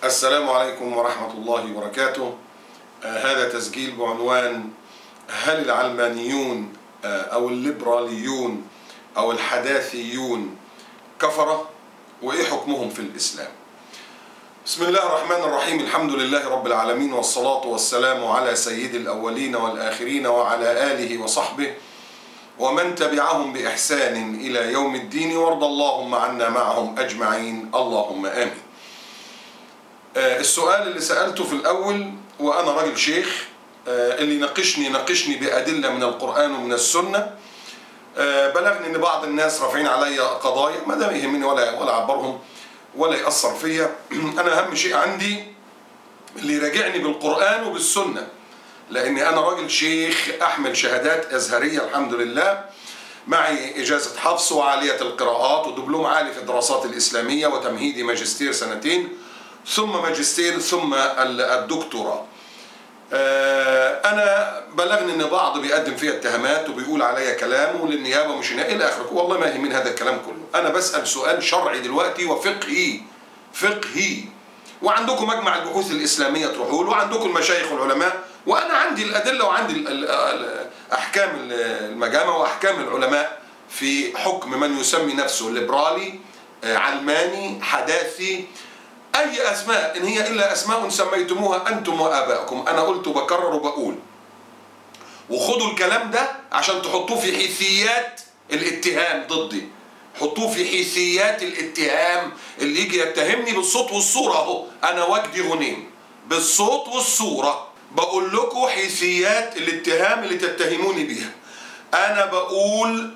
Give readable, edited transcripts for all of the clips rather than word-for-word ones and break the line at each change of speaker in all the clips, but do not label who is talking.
السلام عليكم ورحمة الله وبركاته. هذا تسجيل بعنوان: هل العلمانيون أو الليبراليون أو الحداثيون كفرة؟ وإيه حكمهم في الإسلام؟ بسم الله الرحمن الرحيم. الحمد لله رب العالمين، والصلاة والسلام على سيد الأولين والآخرين وعلى آله وصحبه ومن تبعهم بإحسان إلى يوم الدين، وارض اللهم عنا معهم أجمعين، اللهم آمين. السؤال اللي سألته في الأول، وأنا راجل شيخ، اللي ناقشني بأدلة من القرآن ومن السنة. بلغني إن بعض الناس رافعين عليا قضايا، ما دام يهمني ولا أعبرهم ولا يأثر فيا. أنا أهم شيء عندي اللي يراجعني بالقرآن وبالسنة، لأني أنا راجل شيخ أحمل شهادات أزهرية الحمد لله، معي إجازة حفظ وعالية القراءات ودبلوم عالي في الدراسات الإسلامية وتمهيدي ماجستير 2 ثم ماجستير ثم الدكتوراه. أنا بلغني إن بعض بيقدم فيها اتهامات وبيقول عليا كلام وللنيابة مش إلى آخره. والله ما يهمني هذا الكلام كله. أنا بسأل سؤال شرعي دلوقتي وفقهي وعندكم مجمع البحوث الإسلامية تروحوا له، وعندكم المشايخ والعلماء، وأنا عندي الأدلة وعندي أحكام المجامع وأحكام العلماء في حكم من يسمي نفسه ليبرالي، علماني، حداثي، أي أسماء إن هي إلا أسماء سميتموها أنتم وآباؤكم. أنا قلت وبكرر وبقول، وخدوا الكلام ده عشان تحطوه في حيثيات الاتهام ضدي. حطوه في حيثيات الاتهام. اللي يجي يتهمني بالصوت والصورة أهو، أنا وجدي غنيم بالصوت والصورة بقول لكم حيثيات الاتهام اللي تتهموني بيها. أنا بقول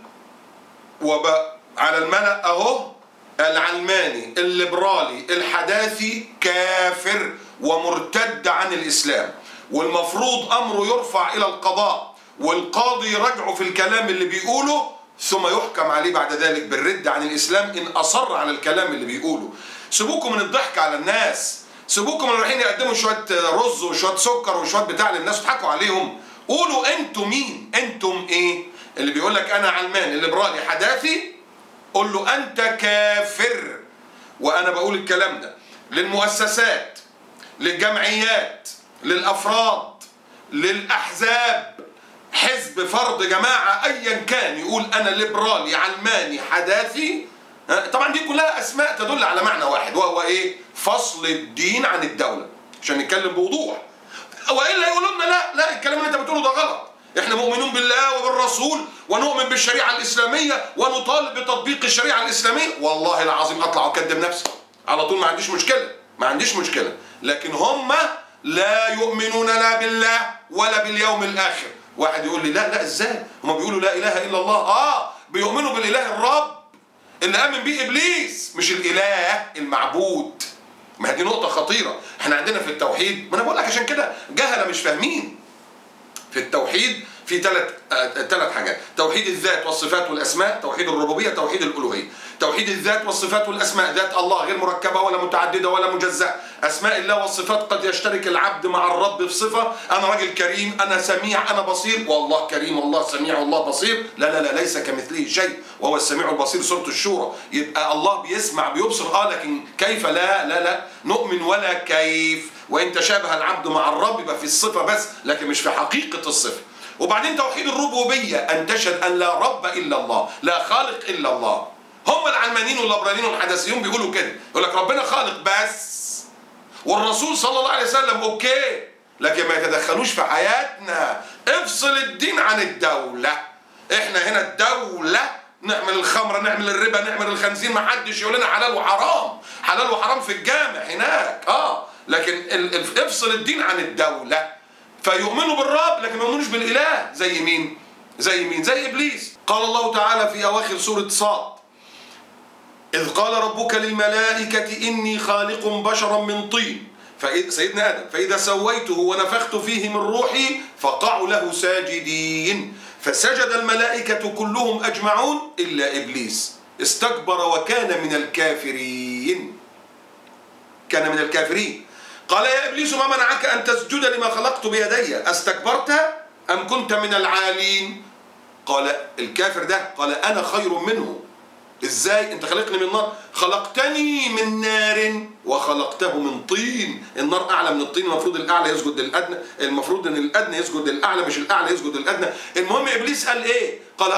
على الملأ أهو: العلماني الليبرالي الحداثي كافر ومرتد عن الإسلام، والمفروض أمره يرفع إلى القضاء، والقاضي يراجعه في الكلام اللي بيقوله، ثم يحكم عليه بعد ذلك بالرد عن الإسلام إن أصر على الكلام اللي بيقوله. سيبوكم من الضحك على الناس، سيبوكم من رايحين يقدموا شوية رز وشوية سكر وشوية بتاع للناس وتضحكوا عليهم. قولوا أنتم مين؟ أنتم إيه؟ اللي بيقول لك أنا علماني الليبرالي حداثي، قول له أنت كافر. وأنا بقول الكلام ده للمؤسسات، للجمعيات، للأفراد، للأحزاب، حزب، فرد، جماعة، أيا كان يقول أنا ليبرالي علماني حداثي. طبعا دي كلها أسماء تدل على معنى واحد، وهو إيه؟ فصل الدين عن الدولة، عشان نتكلم بوضوح. وإلا يقولوا لنا لا الكلام اللي أنت بتقوله ده غلط، احنا مؤمنون بالله وبالرسول ونؤمن بالشريعة الإسلامية ونطالب بتطبيق الشريعة الإسلامية. والله العظيم أطلع وأكذب نفسي على طول، ما عنديش مشكلة. لكن هم لا يؤمنون لا بالله ولا باليوم الآخر. واحد يقول لي لا ازاي؟ هم بيقولوا لا إله إلا الله. بيؤمنوا بالإله الرب اللي آمن بيه إبليس، مش الإله المعبود. ما دي نقطة خطيرة. احنا عندنا في التوحيد، ما أنا بقول لك عشان كده جهلة مش فاهمين. في التوحيد في ثلاث حاجات: توحيد الذات والصفات والأسماء، توحيد الربوبية، توحيد الألوهية. توحيد الذات والصفات والأسماء، ذات الله غير مركبة ولا متعددة ولا مجزأة. أسماء الله والصفات قد يشترك العبد مع الرب في صفة: أنا راجل كريم، أنا سميع، أنا بصير. والله كريم والله سميع والله بصير. لا ليس كمثله شيء وهو السميع البصير، سورة الشورى. يبقى الله بيسمع بيبصر، لكن كيف؟ لا نؤمن ولا كيف. وإن تشابه العبد مع الرب يبقى في الصفة بس، لكن مش في حقيقة الصفة. وبعدين توحيد الربوبية، أن تشهد أن لا رب إلا الله، لا خالق إلا الله. هم العلمانيين والليبراليين والحداثيون بيقولوا كده، يقول لك ربنا خالق بس، والرسول صلى الله عليه وسلم أوكي، لكن ما يتدخلوش في حياتنا. افصل الدين عن الدولة. احنا هنا الدولة، نعمل الخمرة، نعمل الربا، نعمل الخنزير، ما حدش يقول لنا حلال وحرام. حلال وحرام في الجامع هناك، لكن افصل الدين عن الدولة. فيؤمنوا بالرب لكن ما يؤمنوش بالإله. زي مين؟ زي إبليس. قال الله تعالى في أواخر سورة صاد: إذ قال ربك للملائكة إني خالق بشرا من طين، سيدنا آدم، فإذا سويته ونفخت فيه من روحي فقعوا له ساجدين، فسجد الملائكة كلهم أجمعون إلا إبليس استكبر وكان من الكافرين. قال يا إبليس ما منعك أن تسجد لما خلقت بيدي، أستكبرت أم كنت من العالين؟ قال الكافر ده، قال أنا خير منه ازاي انت خلقني من نار؟ خلقتني من نار وخلقته من طين. النار اعلى من الطين، المفروض الاعلى يسجد للادنى، المفروض ان الادنى يسجد للاعلى مش الاعلى يسجد للادنى. المهم ابليس قال ايه؟ قال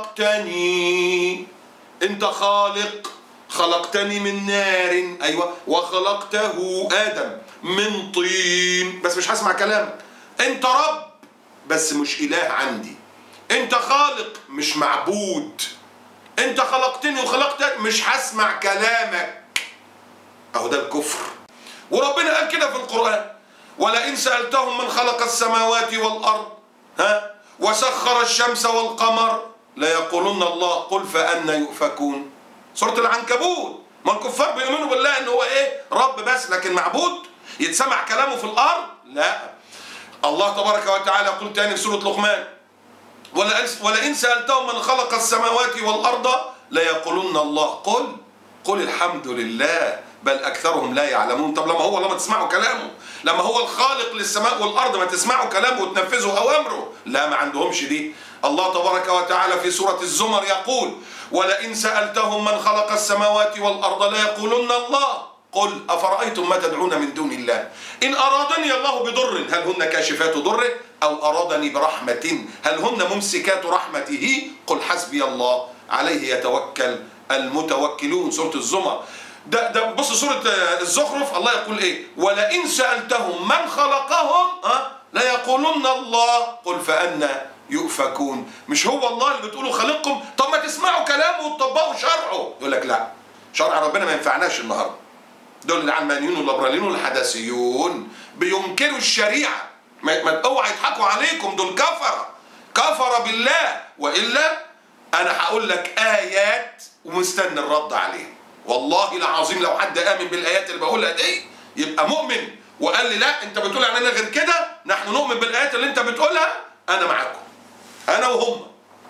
خلقتني، انت خالق، خلقتني من نار، ايوه، وخلقته ادم من طين. بس مش هسمع كلامك. انت رب بس مش اله عندي. انت خالق مش معبود. انت خلقتني وخلقتك، مش هسمع كلامك. اهو ده الكفر. وربنا قال كده في القرآن: ولئن سألتهم من خلق السماوات والأرض وسخر الشمس والقمر ليقولن الله قل فأنى يؤفكون. سورة العنكبوت. ما الكفار بيؤمنوا بالله ان هو ايه؟ رب بس، لكن معبود يتسمع كلامه في الأرض؟ لا. الله تبارك وتعالى يقول تاني في سورة لقمان: ولئن سألتهم من خلق السماوات والأرض ليقولن الله قل الحمد لله بل أكثرهم لا يعلمون. طب لما هو الله ما تسمعوا كلامه؟ لما هو الخالق للسماء والأرض ما تسمعوا كلامه وتنفذوا أوامره؟ لا، ما عندهمش دي. الله تبارك وتعالى في سورة الزمر يقول: ولئن سألتهم من خلق السماوات والأرض ليقولن الله قل أفرأيتم ما تدعون من دون الله إن أرادني الله بضر هل هن كاشفات ضره أو أرادني برحمة هل هن ممسكات رحمته قل حسبي الله عليه يتوكل المتوكلون. سورة الزمر. ده بص سورة الزخرف الله يقول ايه؟ ولئن سألتهم من خلقهم ليقولن الله قل فأنى يؤفكون. مش هو الله اللي بتقولوا خلقكم؟ طب ما تسمعوا كلامه وتطبقوا شرعه. يقول لك لا، شرع ربنا ما ينفعناش النهارده. دول العلمانيون والليبراليون والحداثيون بينكروا الشريعه. ما اوعى يضحكوا عليكم، دول كفر بالله. والا انا هقول لك ايات ومستني الرد عليها. والله العظيم لو حد امن بالايات اللي بقولها دي يبقى مؤمن، وقال لي لا انت بتقول عننا غير كده، نحن نؤمن بالايات اللي انت بتقولها، انا معاكم، انا وهم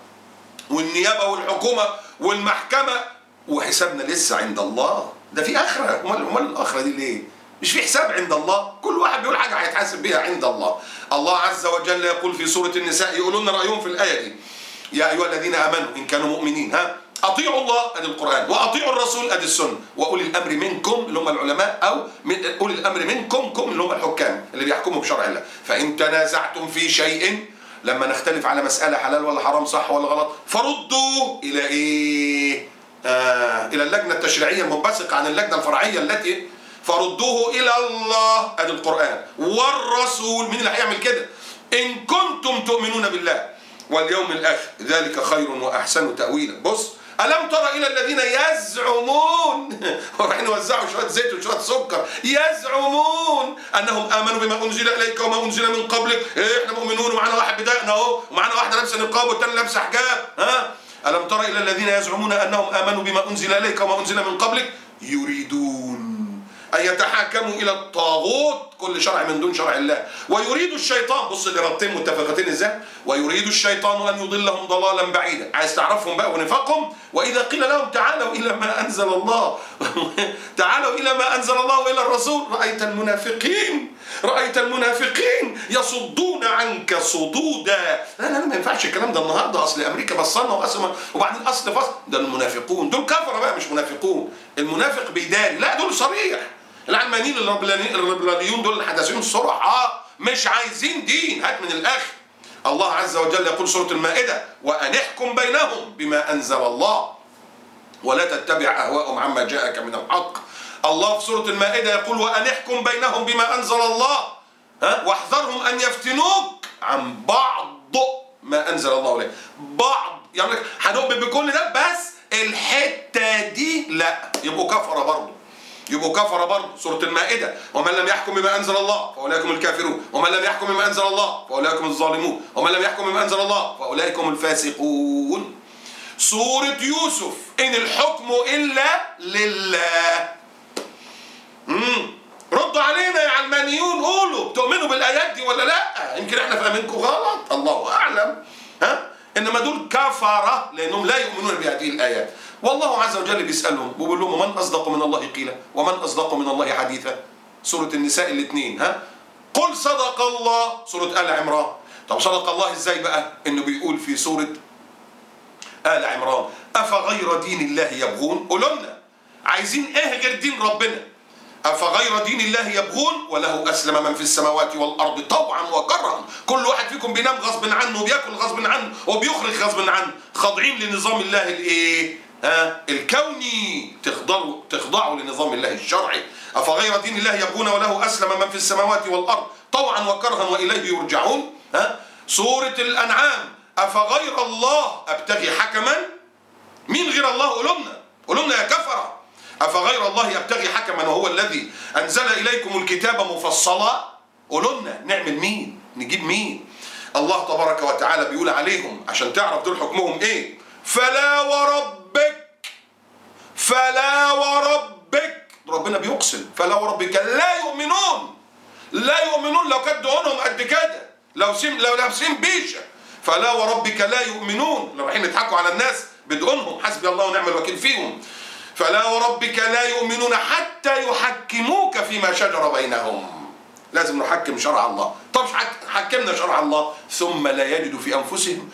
والنيابه والحكومه والمحكمه، وحسابنا لسه عند الله. ده في اخره. امال الاخره دي ليه؟ مش في حساب عند الله؟ كل واحد بيقول حاجه هيتحاسب بيها عند الله. الله عز وجل يقول في سوره النساء، يقولون رايهم في الايه دي: يا ايها الذين امنوا ان كانوا مؤمنين اطيعوا الله ادي القران، واطيعوا الرسول ادي السنه، واولي الامر منكم اللي هم العلماء، او اولي الامر منكم اللي هم الحكام اللي بيحكموا بشرع الله، فان تنازعتم في شيء، لما نختلف على مساله حلال ولا حرام صح ولا غلط، فردوا الى ايه؟ الى اللجنه التشريعيه المنبثقه عن اللجنه الفرعيه التي فردوه الى الله ادي القران والرسول. مين اللي هيعمل كده؟ ان كنتم تؤمنون بالله واليوم الاخر ذلك خير واحسن تاويلا. بص: ألم تر إلى الذين يزعمون رايحين يوزعوا شوية زيت وشوية سكر، يزعمون أنهم آمنوا بما أنزل إليك وما أنزل من قبلك. إيه إحنا مؤمنون ومعنا واحد بدقنا أهو، ومعنا واحدة لابسة نقاب والتاني لابسة حجاب. ألم تر إلى الذين يزعمون أنهم آمنوا بما أنزل إليك وما أنزل من قبلك يريدون أن يتحاكموا إلى الطاغوت، كل شرع من دون شرع الله، ويريد الشيطان، بص الإرادتين متفقتين إزاي؟ ويريد الشيطان أن يضلهم ضلالا بعيدا. عايز تعرفهم بقى ونفاقهم؟ وإذا قيل لهم تعالوا إلى ما أنزل الله تعالوا إلى ما أنزل الله وإلى الرسول رأيت المنافقين يصدون عنك صدودا. لا ما ينفعش الكلام ده النهارده، أصل أمريكا بصلنا وقسمة وبعدين أصل فصل. ده المنافقون دول كفرة بقى، مش منافقون. المنافق بيداري، لا دول صريح. العلمانيين الليبراليون دول الحداثيون الصرحاء مش عايزين دين. هات من الاخر. الله عز وجل يقول سورة المائدة: وأن احكم بينهم بما أنزل الله ولا تتبع أهواءهم عما جاءك من الحق. الله في سورة المائدة يقول: وأن احكم بينهم بما أنزل الله واحذرهم أن يفتنوك عن بعض ما أنزل الله إليك. بعض يعني هنؤمن بكل ده، بس الحتة دي لا، يبقوا كفرة برضه. سورة المائدة: ومن لم يحكم بما أنزل الله فأولئك هم الكافرون، ومن لم يحكم بما أنزل الله فأولئك هم الظالمون، ومن لم يحكم بما أنزل الله فأولئك هم الفاسقون. سورة يوسف: إن الحكم إلا لله. ردوا علينا يا علمانيون، قولوا بتؤمنوا بالآيات دي ولا لا؟ يمكن احنا فاهمينكم غلط، الله أعلم. إنما دول كفرة لأنهم لا يؤمنون بهذه الآيات. والله عز وجل بيسألهم وبيقول لهم: ومن أصدق من الله قيلا ومن أصدق من الله حديثا. سورة النساء الاثنين. قل صدق الله. سورة آل عمران. طب صدق الله ازاي بقى؟ إنه بيقول في سورة آل عمران. أفغير دين الله يبغون؟ قولوا لنا عايزين إيه غير دين ربنا؟ أفغير دين الله يبغون وله أسلم من في السماوات والأرض طوعا وكرها. كل واحد فيكم بينام غصب عنه وبياكل غصب عنه وبيخرج غصب عنه، خاضعين لنظام الله الإيه؟ الكوني، تخضعوا لنظام الله الشرعي. أفغير دين الله يبغون وله أسلم من في السماوات والأرض طوعا وكرها وإليه يرجعون. سورة الأنعام أفغير الله أبتغي حكما؟ مين غير الله؟ قولوا لنا يا كفرة. أفغير الله أبتغي حكما وهو الذي أنزل إليكم الكتاب مفصلا؟ قولوا لنا نعمل مين؟ نجيب مين؟ الله تبارك وتعالى بيقول عليهم عشان تعرف دول حكمهم إيه: فلا وربك، فلا وربك. ربنا بيقسم فلا وربك لا يؤمنون، لا يؤمنون. لو كانت دهونهم قد كده، لو لابسين بيشه. فلا وربك لا يؤمنون، لو رايحين يضحكوا على الناس بدقنهم، حسبي الله ونعم الوكيل فيهم. فلا وربك لا يؤمنون حتى يحكموك فيما شجر بينهم. لازم نحكم شرع الله. طب حكمنا شرع الله ثم لا يجدوا في انفسهم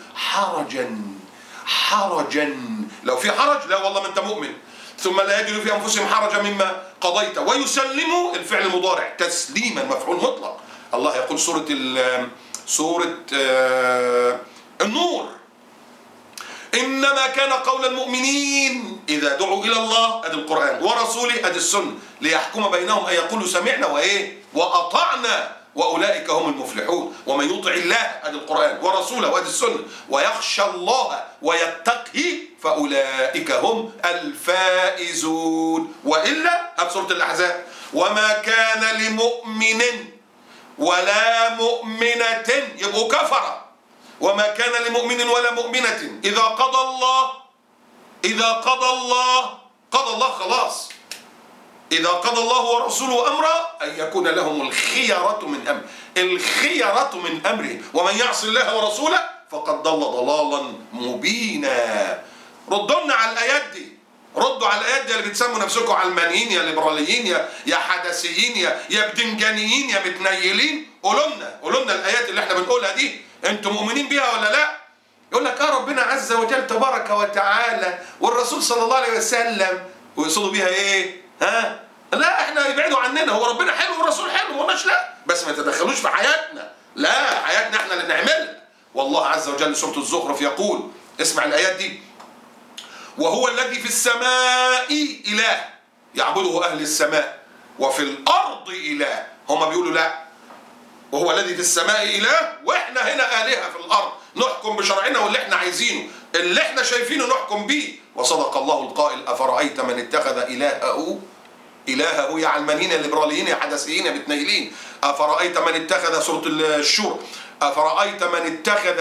حرجا. لو في حرج، لا والله ما انت مؤمن. ثم لا يجدوا في انفسهم حرجا مما قضيت ويسلموا، الفعل المضارع تسليما مفعول مطلق. الله يقول سورة النور: إنما كان قول المؤمنين إذا دعوا إلى الله، أدي القرآن، ورسوله، أدي السنة، ليحكم بينهم أن يقولوا سمعنا وأطعنا وأولئك هم المفلحون. ومن يطع الله، أدي القرآن، ورسوله، أدي السنة، ويخشى الله ويتقه فأولئك هم الفائزون. وإلا، أدي سورة الأحزاب: وما كان لمؤمن ولا مؤمنة، يبقوا كفرة. وما كان لمؤمن ولا مؤمنة إذا قضى الله خلاص، إذا قضى الله ورسوله أمرا أن يكون لهم الخيرة من أمره ومن يعص الله ورسوله فقد ضل ضلالا مبينا. ردوا على الآيات دي، ردوا على الآيات دي اللي بتسموا نفسكم علمانيين يا ليبراليين يا حدثيين يا بدنجانيين يا متنيلين. قولوا لنا الآيات اللي احنا بنقولها دي انتم مؤمنين بيها ولا لا؟ يقول لك ربنا عز وجل تبارك وتعالى والرسول صلى الله عليه وسلم، ويقصدوا بيها ايه؟ لا احنا يبعدوا عننا، هو ربنا حلو والرسول حلو، ما قلناش لا، بس ما تدخلوش في حياتنا، لا حياتنا احنا اللي نعملها. والله عز وجل سورة الزخرف يقول، اسمع الآيات دي: وهو الذي في السماء إله يعبده أهل السماء وفي الأرض إله. هم بيقولوا لا، وهو الذي في السماء إله وإحنا هنا آلهة في الأرض، نحكم بشرعنا واللي إحنا عايزينه، اللي إحنا شايفينه نحكم بيه. وصدق الله القائل: أفرأيت من اتخذ إلهه يا علمانيين يا ليبراليين يا حدثيين يا متنيلين، أفرأيت من اتخذ، سورة الشورى، أفرأيت من اتخذ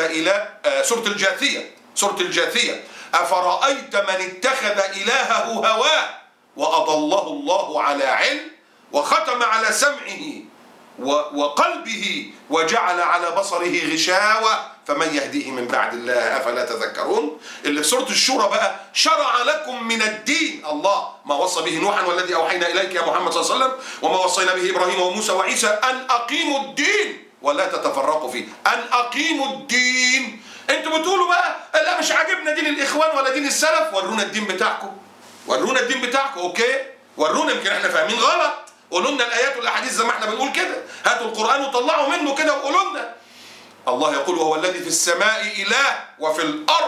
سورة الجاثية، أفرأيت من اتخذ إلهه هواه وأضله الله على علم وختم على سمعه وقلبه وجعل على بصره غشاوة فمن يهديه من بعد الله أفلا تذكرون. اللي في سورة الشورى بقى: شرع لكم من الدين الله ما وصى به نوحا والذي أوحينا إليك يا محمد صلى الله عليه وسلم وما وصينا به إبراهيم وموسى وعيسى أن أقيموا الدين ولا تتفرقوا فيه. أن أقيموا الدين. انتوا بتقولوا بقى لا مش عاجبنا دين الإخوان ولا دين السلف، ورونا الدين بتاعكم، أوكي، ورونا، يمكن احنا فاهمين غلط، قولوا لنا الآيات والأحاديث زي ما احنا بنقول كده، هاتوا القرآن وطلعوا منه كده وقولوا لنا. الله يقول: وهو الذي في السماء إله وفي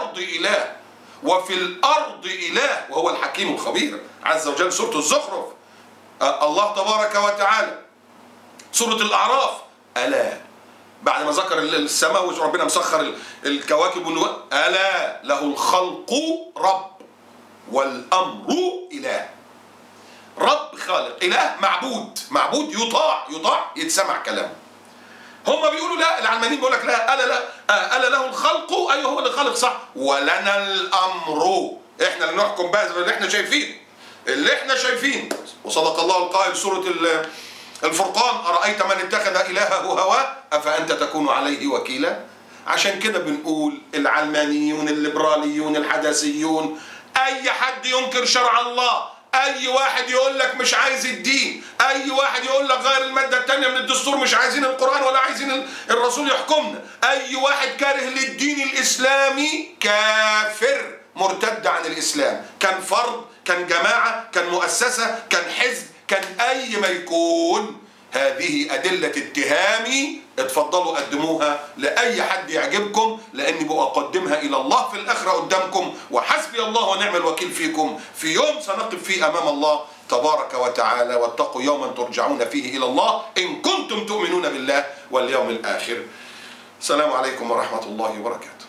الأرض إله وهو الحكيم الخبير عز وجل. سورة الزخرف. الله تبارك وتعالى سورة الأعراف: ألا، بعد ما ذكر السماء وربنا مسخر الكواكب والنجوم: ألا له الخلق رب والأمر إله. رب خالق، إله معبود يطاع يتسمع كلامه. هم بيقولوا لا، العلمانيين بيقول لك لا، ألا له الخلق، أيوه هو اللي خالق صح، ولنا الأمر، احنا اللي نحكم بقى اللي احنا شايفين. وصدق الله القائل سورة الفرقان: أرأيت من اتخذ إلهه هواه أفأنت تكون عليه وكيلا. عشان كده بنقول العلمانيون الليبراليون الحداثيون، أي حد ينكر شرع الله، أي واحد يقول لك مش عايز الدين، أي واحد يقول لك غير المادة الثانية من الدستور، مش عايزين القرآن ولا عايزين الرسول يحكمنا، أي واحد كاره للدين الإسلامي كافر مرتد عن الإسلام، كان فرد، كان جماعة، كان مؤسسة، كان حزب، كان أي ما يكون. هذه أدلة اتهامي، اتفضلوا قدموها لأي حد يعجبكم، لأني بقدمها إلى الله في الآخرة قدامكم، وحسبي الله ونعم الوكيل فيكم في يوم سنقف فيه أمام الله تبارك وتعالى. واتقوا يوما ترجعون فيه إلى الله إن كنتم تؤمنون بالله واليوم الآخر. السلام عليكم ورحمة الله وبركاته.